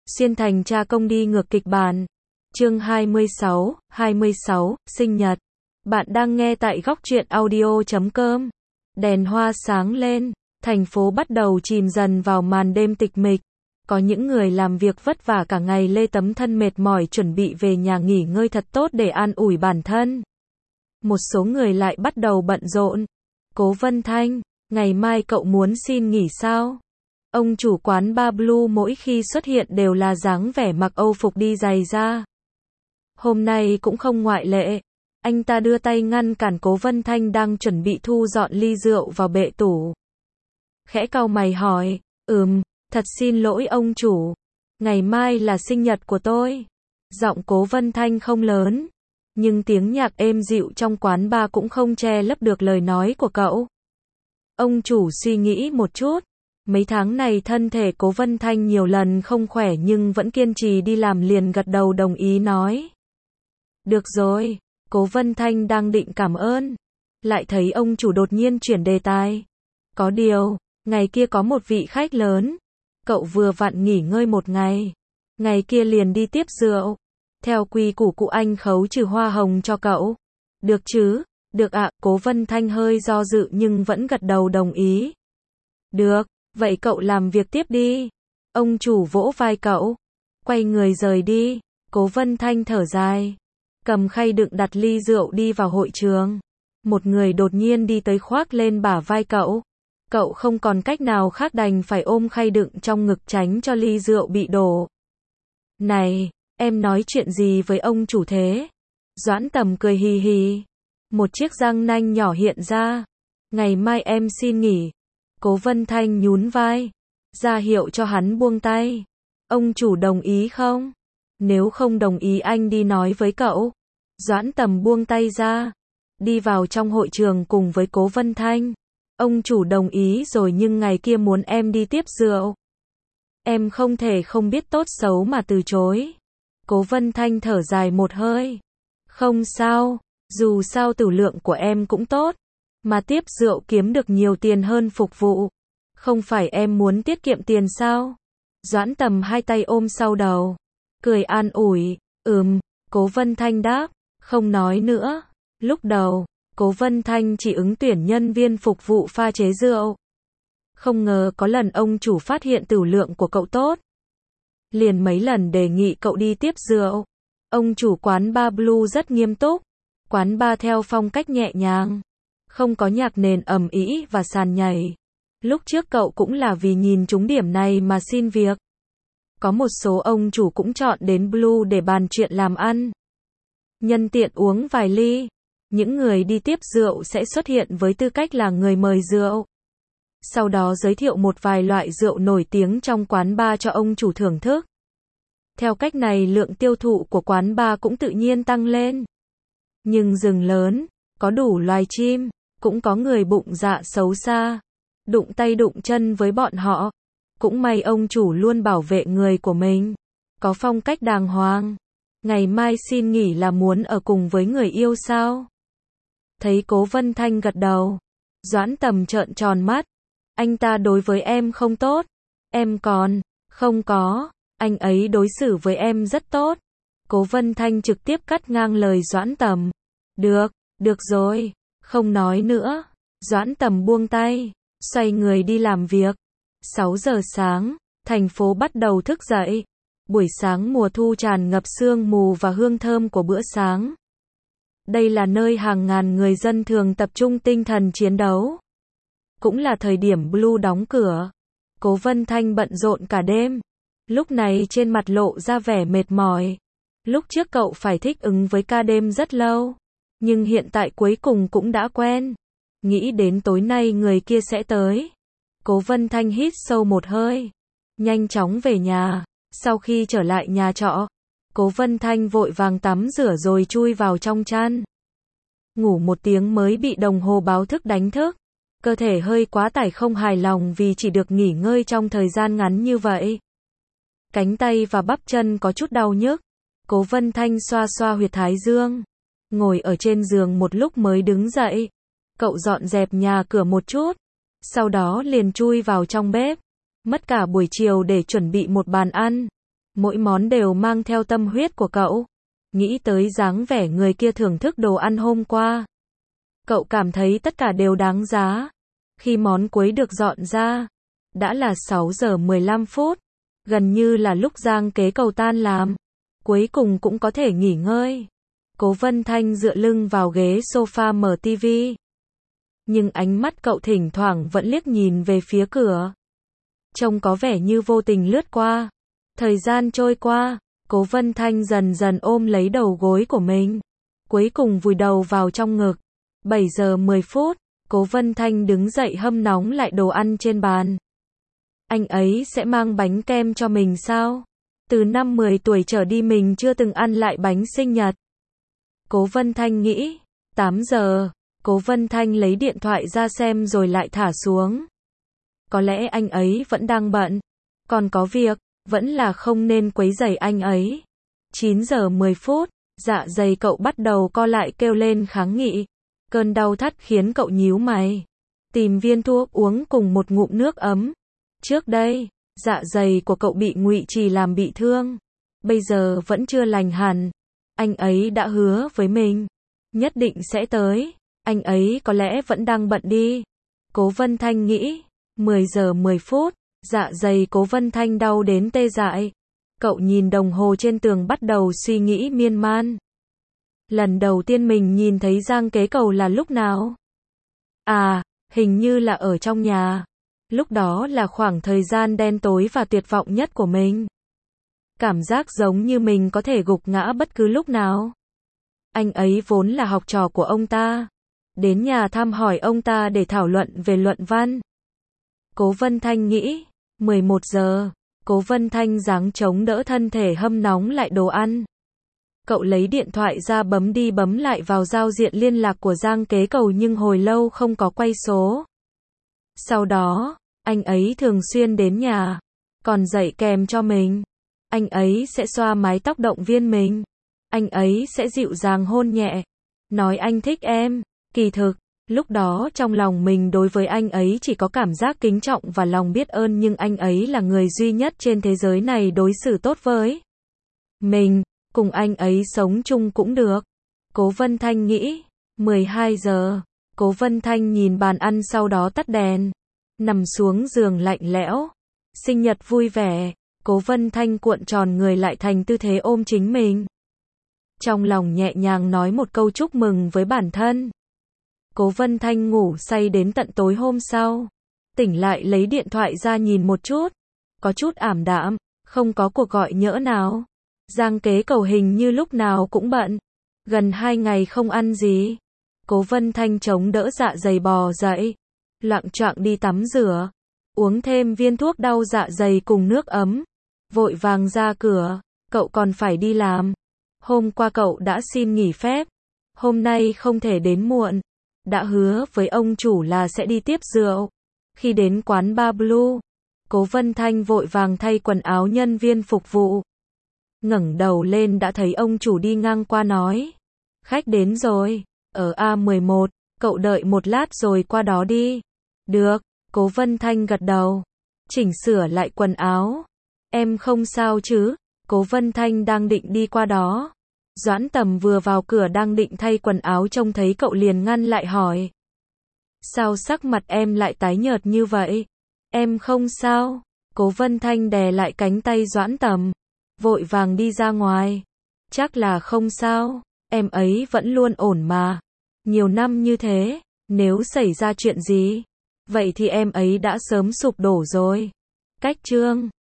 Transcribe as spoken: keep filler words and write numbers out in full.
Xuyên thành cha công đi ngược kịch bản. Chương hai mươi sáu, hai mươi sáu, sinh nhật. Bạn đang nghe tại góc truyện audio chấm com. Đèn hoa sáng lên, thành phố bắt đầu chìm dần vào màn đêm tịch mịch. Có những người làm việc vất vả cả ngày lê tấm thân mệt mỏi chuẩn bị về nhà nghỉ ngơi thật tốt để an ủi bản thân. Một số người lại bắt đầu bận rộn. Cố Vân Thanh, ngày mai cậu muốn xin nghỉ sao? Ông chủ quán bar Blue mỗi khi xuất hiện đều là dáng vẻ mặc Âu phục đi giày da. Hôm nay cũng không ngoại lệ. Anh ta đưa tay ngăn cản Cố Vân Thanh đang chuẩn bị thu dọn ly rượu vào bệ tủ. Khẽ cau mày hỏi, ừm, thật xin lỗi ông chủ. Ngày mai là sinh nhật của tôi. Giọng Cố Vân Thanh không lớn, nhưng tiếng nhạc êm dịu trong quán bar cũng không che lấp được lời nói của cậu. Ông chủ suy nghĩ một chút. Mấy tháng này thân thể Cố Vân Thanh nhiều lần không khỏe nhưng vẫn kiên trì đi làm, liền gật đầu đồng ý nói. Được rồi, Cố Vân Thanh đang định cảm ơn. Lại thấy ông chủ đột nhiên chuyển đề tài. Có điều, ngày kia có một vị khách lớn. Cậu vừa vặn nghỉ ngơi một ngày. Ngày kia liền đi tiếp rượu. Theo quy củ cụ anh khấu trừ hoa hồng cho cậu. Được chứ? Được ạ. Cố Vân Thanh hơi do dự nhưng vẫn gật đầu đồng ý. Được. Vậy cậu làm việc tiếp đi. Ông chủ vỗ vai cậu. Quay người rời đi. Cố Vân Thanh thở dài. Cầm khay đựng đặt ly rượu đi vào hội trường. Một người đột nhiên đi tới khoác lên bả vai cậu. Cậu không còn cách nào khác đành phải ôm khay đựng trong ngực tránh cho ly rượu bị đổ. Này, em nói chuyện gì với ông chủ thế? Doãn Tầm cười hì hì. Một chiếc răng nanh nhỏ hiện ra. Ngày mai em xin nghỉ. Cố Vân Thanh nhún vai, ra hiệu cho hắn buông tay. Ông chủ đồng ý không? Nếu không đồng ý anh đi nói với cậu. Doãn Tầm buông tay ra, đi vào trong hội trường cùng với Cố Vân Thanh. Ông chủ đồng ý rồi nhưng ngày kia muốn em đi tiếp rượu. Em không thể không biết tốt xấu mà từ chối. Cố Vân Thanh thở dài một hơi. Không sao, dù sao tử lượng của em cũng tốt. Mà tiếp rượu kiếm được nhiều tiền hơn phục vụ. Không phải em muốn tiết kiệm tiền sao? Doãn Tầm hai tay ôm sau đầu. Cười an ủi. Ừm, Cố Vân Thanh đáp. Không nói nữa. Lúc đầu, Cố Vân Thanh chỉ ứng tuyển nhân viên phục vụ pha chế rượu. Không ngờ có lần ông chủ phát hiện tử lượng của cậu tốt. Liền mấy lần đề nghị cậu đi tiếp rượu. Ông chủ quán bar Blue rất nghiêm túc. Quán bar theo phong cách nhẹ nhàng. Không có nhạc nền ầm ĩ và sàn nhảy. Lúc trước cậu cũng là vì nhìn trúng điểm này mà xin việc. Có một số ông chủ cũng chọn đến Blue để bàn chuyện làm ăn. Nhân tiện uống vài ly. Những người đi tiếp rượu sẽ xuất hiện với tư cách là người mời rượu. Sau đó giới thiệu một vài loại rượu nổi tiếng trong quán bar cho ông chủ thưởng thức. Theo cách này lượng tiêu thụ của quán bar cũng tự nhiên tăng lên. Nhưng rừng lớn, có đủ loài chim. Cũng có người bụng dạ xấu xa, đụng tay đụng chân với bọn họ. Cũng may ông chủ luôn bảo vệ người của mình, có phong cách đàng hoàng. Ngày mai xin nghỉ là muốn ở cùng với người yêu sao? Thấy Cố Vân Thanh gật đầu, Doãn Tầm trợn tròn mắt. Anh ta đối với em không tốt. Em còn, không có, anh ấy đối xử với em rất tốt. Cố Vân Thanh trực tiếp cắt ngang lời Doãn Tầm. Được, được rồi. Không nói nữa. Doãn Tầm buông tay, xoay người đi làm việc. sáu giờ sáng, thành phố bắt đầu thức dậy. Buổi sáng mùa thu tràn ngập sương mù và hương thơm của bữa sáng. Đây là nơi hàng ngàn người dân thường tập trung tinh thần chiến đấu. Cũng là thời điểm Blue đóng cửa. Cố Vân Thanh bận rộn cả đêm. Lúc này trên mặt lộ ra vẻ mệt mỏi. Lúc trước cậu phải thích ứng với ca đêm rất lâu. Nhưng hiện tại cuối cùng cũng đã quen. Nghĩ đến tối nay người kia sẽ tới. Cố Vân Thanh hít sâu một hơi. Nhanh chóng về nhà. Sau khi trở lại nhà trọ, Cố Vân Thanh vội vàng tắm rửa rồi chui vào trong chăn. Ngủ một tiếng mới bị đồng hồ báo thức đánh thức. Cơ thể hơi quá tải không hài lòng vì chỉ được nghỉ ngơi trong thời gian ngắn như vậy. Cánh tay và bắp chân có chút đau nhức. Cố Vân Thanh xoa xoa huyệt thái dương. Ngồi ở trên giường một lúc mới đứng dậy. Cậu dọn dẹp nhà cửa một chút. Sau đó liền chui vào trong bếp. Mất cả buổi chiều để chuẩn bị một bàn ăn. Mỗi món đều mang theo tâm huyết của cậu. Nghĩ tới dáng vẻ người kia thưởng thức đồ ăn hôm qua. Cậu cảm thấy tất cả đều đáng giá. Khi món cuối được dọn ra, đã là sáu giờ mười lăm phút. Gần như là lúc Giang Kế Cầu tan làm. Cuối cùng cũng có thể nghỉ ngơi. Cố Vân Thanh dựa lưng vào ghế sofa mở tivi. Nhưng ánh mắt cậu thỉnh thoảng vẫn liếc nhìn về phía cửa. Trông có vẻ như vô tình lướt qua. Thời gian trôi qua, Cố Vân Thanh dần dần ôm lấy đầu gối của mình. Cuối cùng vùi đầu vào trong ngực. bảy giờ mười phút, Cố Vân Thanh đứng dậy hâm nóng lại đồ ăn trên bàn. Anh ấy sẽ mang bánh kem cho mình sao? Từ năm mười tuổi trở đi mình chưa từng ăn lại bánh sinh nhật. Cố Vân Thanh nghĩ. tám giờ, Cố Vân Thanh lấy điện thoại ra xem rồi lại thả xuống. Có lẽ anh ấy vẫn đang bận. Còn có việc, vẫn là không nên quấy rầy anh ấy. chín giờ mười phút, dạ dày cậu bắt đầu co lại kêu lên kháng nghị. Cơn đau thắt khiến cậu nhíu mày. Tìm viên thuốc uống cùng một ngụm nước ấm. Trước đây, dạ dày của cậu bị Ngụy Trì làm bị thương. Bây giờ vẫn chưa lành hẳn. Anh ấy đã hứa với mình. Nhất định sẽ tới. Anh ấy có lẽ vẫn đang bận đi. Cố Vân Thanh nghĩ. mười giờ mười phút, dạ dày Cố Vân Thanh đau đến tê dại. Cậu nhìn đồng hồ trên tường bắt đầu suy nghĩ miên man. Lần đầu tiên mình nhìn thấy Giang Kế Cầu là lúc nào? À, hình như là ở trong nhà. Lúc đó là khoảng thời gian đen tối và tuyệt vọng nhất của mình. Cảm giác giống như mình có thể gục ngã bất cứ lúc nào. Anh ấy vốn là học trò của ông ta. Đến nhà thăm hỏi ông ta để thảo luận về luận văn. Cố Vân Thanh nghĩ. mười một giờ, Cố Vân Thanh giáng chống đỡ thân thể hâm nóng lại đồ ăn. Cậu lấy điện thoại ra bấm đi bấm lại vào giao diện liên lạc của Giang Kế Cầu nhưng hồi lâu không có quay số. Sau đó, anh ấy thường xuyên đến nhà, còn dạy kèm cho mình. Anh ấy sẽ xoa mái tóc động viên mình. Anh ấy sẽ dịu dàng hôn nhẹ, nói anh thích em. Kỳ thực, lúc đó trong lòng mình đối với anh ấy chỉ có cảm giác kính trọng và lòng biết ơn nhưng anh ấy là người duy nhất trên thế giới này đối xử tốt với mình. Cùng anh ấy sống chung cũng được. Cố Vân Thanh nghĩ. mười hai giờ, Cố Vân Thanh nhìn bàn ăn sau đó tắt đèn. Nằm xuống giường lạnh lẽo. Sinh nhật vui vẻ. Cố Vân Thanh cuộn tròn người lại thành tư thế ôm chính mình. Trong lòng nhẹ nhàng nói một câu chúc mừng với bản thân. Cố Vân Thanh ngủ say đến tận tối hôm sau. Tỉnh lại lấy điện thoại ra nhìn một chút. Có chút ảm đạm, không có cuộc gọi nhỡ nào. Giang Kế Cầu hình như lúc nào cũng bận. Gần hai ngày không ăn gì. Cố Vân Thanh chống đỡ dạ dày bò dậy. Loạng choạng đi tắm rửa. Uống thêm viên thuốc đau dạ dày cùng nước ấm. Vội vàng ra cửa. Cậu còn phải đi làm. Hôm qua cậu đã xin nghỉ phép. Hôm nay không thể đến muộn. Đã hứa với ông chủ là sẽ đi tiếp rượu. Khi đến quán bar Blue, Cố Vân Thanh vội vàng thay quần áo nhân viên phục vụ. Ngẩng đầu lên đã thấy ông chủ đi ngang qua nói. Khách đến rồi, ở A mười một, cậu đợi một lát rồi qua đó đi. Được, Cố Vân Thanh gật đầu. Chỉnh sửa lại quần áo. Em không sao chứ? Cố Vân Thanh đang định đi qua đó. Doãn Tầm vừa vào cửa đang định thay quần áo trông thấy cậu liền ngăn lại hỏi. Sao sắc mặt em lại tái nhợt như vậy? Em không sao. Cố Vân Thanh đè lại cánh tay Doãn Tầm. Vội vàng đi ra ngoài. Chắc là không sao. Em ấy vẫn luôn ổn mà. Nhiều năm như thế, nếu xảy ra chuyện gì, vậy thì em ấy đã sớm sụp đổ rồi. Cách chương